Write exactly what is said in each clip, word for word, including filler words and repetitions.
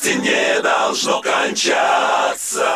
счастье не должно кончаться.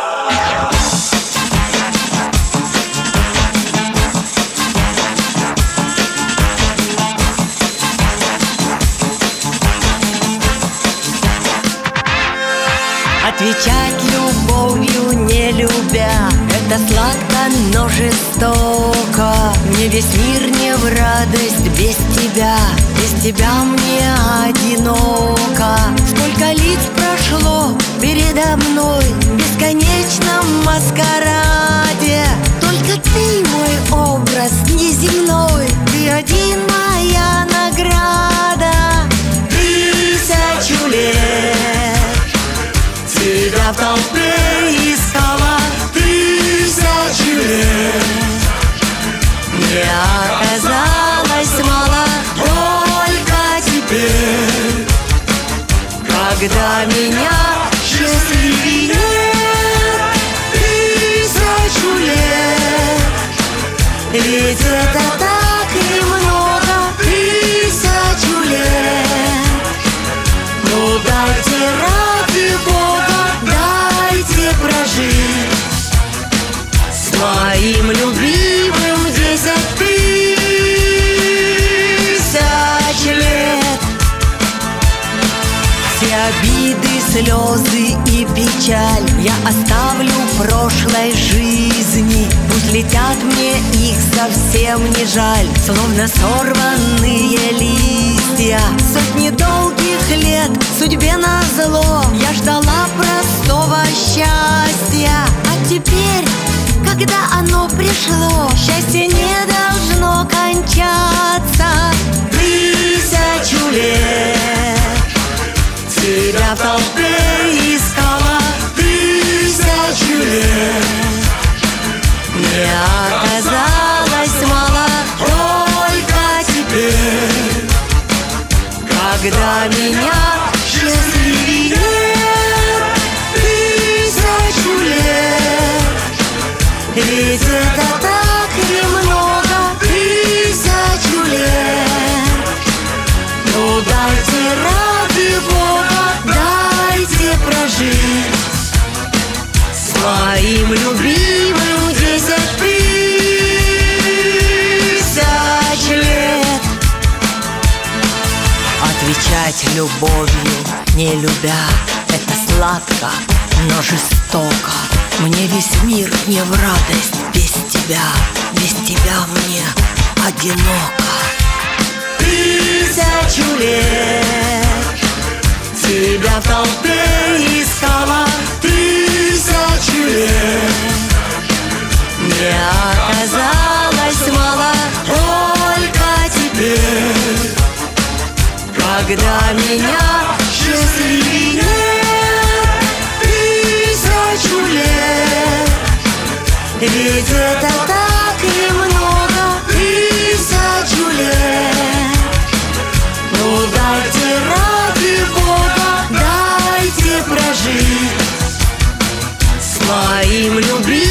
Отвечать любовью не любя — это сладко, но жестоко. Мне весь мир не в радость без тебя, без тебя мне одиноко. Сколько лиц прошло передо мной в бесконечном маскараде, только ты мой образ неземной, ты один моя награда. Тысячу лет тебя в толпе искала, тысячу лет мне оказалось мало. Только теперь, когда меня счастливее нет, тысячу лет, ведь это так и много. Тысячу лет, ну дайте ради Бога, дайте прожить с моим любимым десять тысяч лет. Все обиды, слезы и печаль я оставлю в прошлой жизни. Пусть летят, мне их совсем не жаль, словно сорванные листья. Сотни долгих лет судьбе назло я ждала простого счастья, а теперь, когда оно пришло, счастье не должно кончаться. Тысячу лет тебя в толпе искала, тысячу лет мне оказалось мало. Только теперь, когда меня счастливее нет, тысячу лет, ведь это так немного. Тысячу лет, ну дайте ради Бога, дайте прожить с моим любимым десять тысяч лет. Отвечать любовью не любя — это сладко, но жестоко. Мне весь мир не в радость без тебя, без тебя мне одиноко. Тысячу лет тебя в толпе искала, тысячу лет мне оказалось мало. Только теперь, когда меня счастливее нет, тысячу лет, ведь это так немного. Тысячу лет, ну дайте ради Бога, дайте прожить с моим любимым